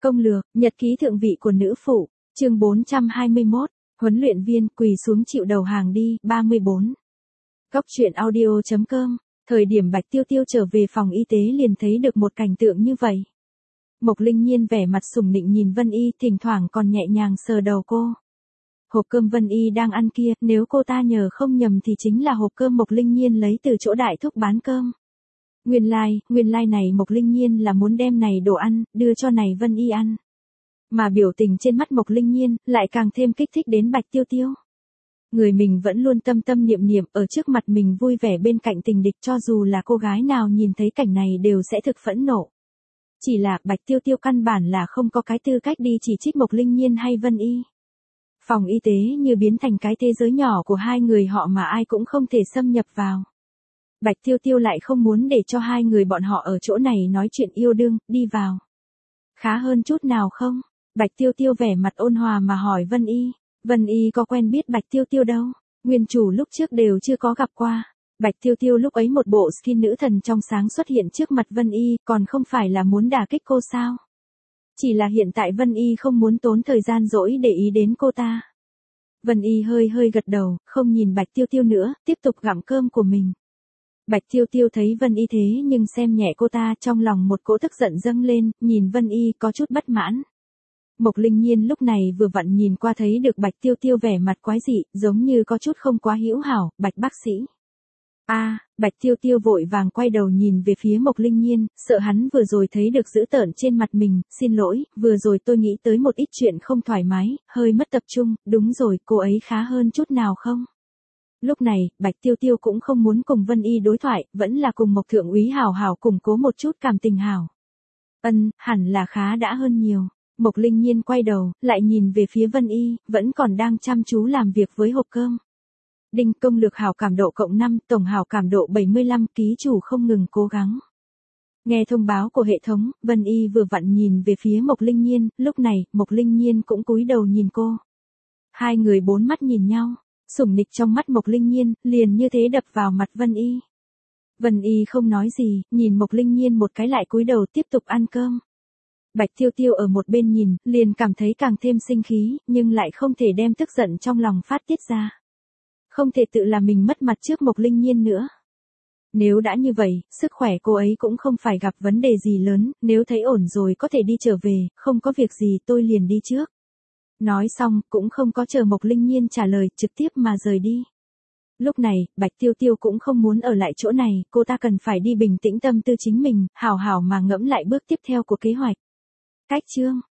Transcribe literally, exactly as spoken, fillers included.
Công lược, nhật ký thượng vị của nữ phụ, chương bốn trăm hai mươi mốt, huấn luyện viên quỳ xuống chịu đầu hàng đi, ba mươi bốn. Góc truyện audio chấm com, thời điểm Bạch Tiêu Tiêu trở về phòng y tế liền thấy được một cảnh tượng như vậy. Mộc Linh Nhiên vẻ mặt sủng nịnh nhìn Vân Y, thỉnh thoảng còn nhẹ nhàng sờ đầu cô. Hộp cơm Vân Y đang ăn kia, nếu cô ta nhờ không nhầm thì chính là hộp cơm Mộc Linh Nhiên lấy từ chỗ đại thúc bán cơm. Nguyên lai, like, nguyên lai like này Mộc Linh Nhiên là muốn đem này đồ ăn, đưa cho này Vân Y ăn. Mà biểu tình trên mắt Mộc Linh Nhiên, lại càng thêm kích thích đến Bạch Tiêu Tiêu. Người mình vẫn luôn tâm tâm niệm niệm ở trước mặt mình vui vẻ bên cạnh tình địch, cho dù là cô gái nào nhìn thấy cảnh này đều sẽ thực phẫn nộ. Chỉ là Bạch Tiêu Tiêu căn bản là không có cái tư cách đi chỉ trích Mộc Linh Nhiên hay Vân Y. Phòng y tế như biến thành cái thế giới nhỏ của hai người họ mà ai cũng không thể xâm nhập vào. Bạch Tiêu Tiêu lại không muốn để cho hai người bọn họ ở chỗ này nói chuyện yêu đương, đi vào. Khá hơn chút nào không? Bạch Tiêu Tiêu vẻ mặt ôn hòa mà hỏi Vân Y. Vân Y có quen biết Bạch Tiêu Tiêu đâu, nguyên chủ lúc trước đều chưa có gặp qua. Bạch Tiêu Tiêu lúc ấy một bộ skin nữ thần trong sáng xuất hiện trước mặt Vân Y, còn không phải là muốn đả kích cô sao? Chỉ là hiện tại Vân Y không muốn tốn thời gian dỗi để ý đến cô ta. Vân Y hơi hơi gật đầu, không nhìn Bạch Tiêu Tiêu nữa, tiếp tục gặm cơm của mình. Bạch Tiêu Tiêu thấy Vân Y thế nhưng xem nhẹ cô ta, trong lòng một cỗ tức giận dâng lên, nhìn Vân Y có chút bất mãn. Mộc Linh Nhiên lúc này vừa vặn nhìn qua thấy được Bạch Tiêu Tiêu vẻ mặt quái dị, giống như có chút không quá hữu hảo, Bạch bác sĩ. A, à, Bạch Tiêu Tiêu vội vàng quay đầu nhìn về phía Mộc Linh Nhiên, sợ hắn vừa rồi thấy được dữ tợn trên mặt mình, xin lỗi, vừa rồi tôi nghĩ tới một ít chuyện không thoải mái, hơi mất tập trung, đúng rồi, cô ấy khá hơn chút nào không? Lúc này, Bạch Tiêu Tiêu cũng không muốn cùng Vân Y đối thoại, vẫn là cùng Mộc Thượng úy hảo hảo củng cố một chút cảm tình hảo. Ân, hẳn là khá đã hơn nhiều. Mộc Linh Nhiên quay đầu, lại nhìn về phía Vân Y, vẫn còn đang chăm chú làm việc với hộp cơm. Đinh, công lược hảo cảm độ cộng năm, tổng hảo cảm độ bảy mươi lăm, ký chủ không ngừng cố gắng. Nghe thông báo của hệ thống, Vân Y vừa vặn nhìn về phía Mộc Linh Nhiên, lúc này, Mộc Linh Nhiên cũng cúi đầu nhìn cô. Hai người bốn mắt nhìn nhau, sủng nịch trong mắt Mộc Linh Nhiên, liền như thế đập vào mặt Vân Y. Vân Y không nói gì, nhìn Mộc Linh Nhiên một cái lại cúi đầu tiếp tục ăn cơm. Bạch Tiêu Tiêu ở một bên nhìn, liền cảm thấy càng thêm sinh khí, nhưng lại không thể đem tức giận trong lòng phát tiết ra. Không thể tự làm mình mất mặt trước Mộc Linh Nhiên nữa. Nếu đã như vậy, sức khỏe cô ấy cũng không phải gặp vấn đề gì lớn, nếu thấy ổn rồi có thể đi trở về, không có việc gì tôi liền đi trước. Nói xong, cũng không có chờ Mộc Linh Nhiên trả lời, trực tiếp mà rời đi. Lúc này, Bạch Tiêu Tiêu cũng không muốn ở lại chỗ này, cô ta cần phải đi bình tĩnh tâm tư chính mình, hảo hảo mà ngẫm lại bước tiếp theo của kế hoạch. Cách chương